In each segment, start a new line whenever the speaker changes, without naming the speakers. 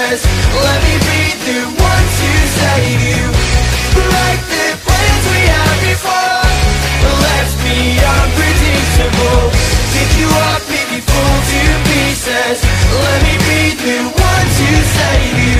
pieces. Let me be the one to save you. Like the plans we had before left me unpredictable. Pick you up, make you fall to pieces. Let me be the one to save you.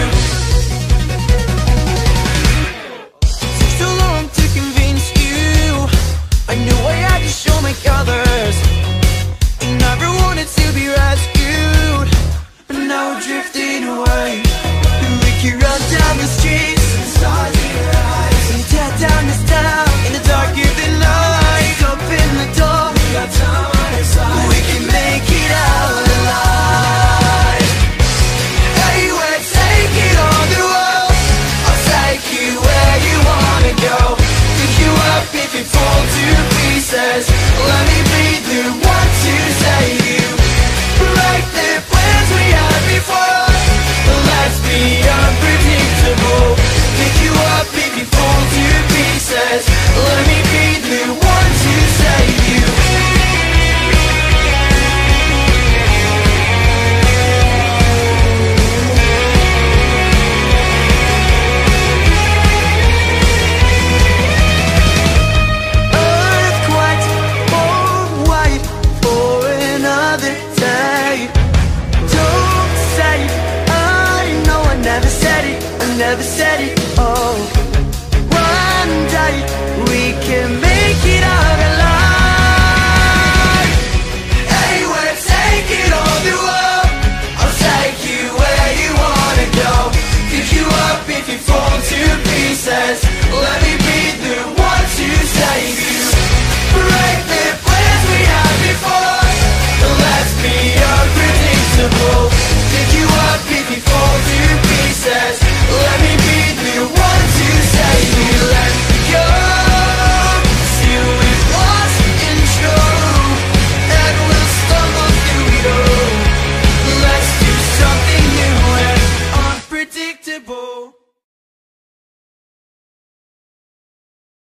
Took so long to convince you. I knew I had to show my colors. I never wanted to be rescued, but now we're drifting away. And we can run down the streets and stars in your eyes, and tear down this town in the dark of the night. Open the door, we got time on our side. We can make it out alive. Anywhere, take it on the road. I'll take you where you wanna go. Pick you up if you fall to pieces. Let me be the one to save you. Like the plans we had before left me unpredictable. Pick you up if you fall to pieces. Let me be the one to save you. Earthquakes, bold white for another day. Don't say I know I never said it, I never said it. Oh, one day we can make it out alive. Anywhere, take it on the road. I'll take you where you wanna go. Pick you up if you fall to pieces. Let me be the one to save you. Break the plans we had before left me unpredictable. Pick you up if you fall to pieces. Let me be the one to save you. Let me go till we've lost control, and we'll stumble through it all. Let's do something new and unpredictable.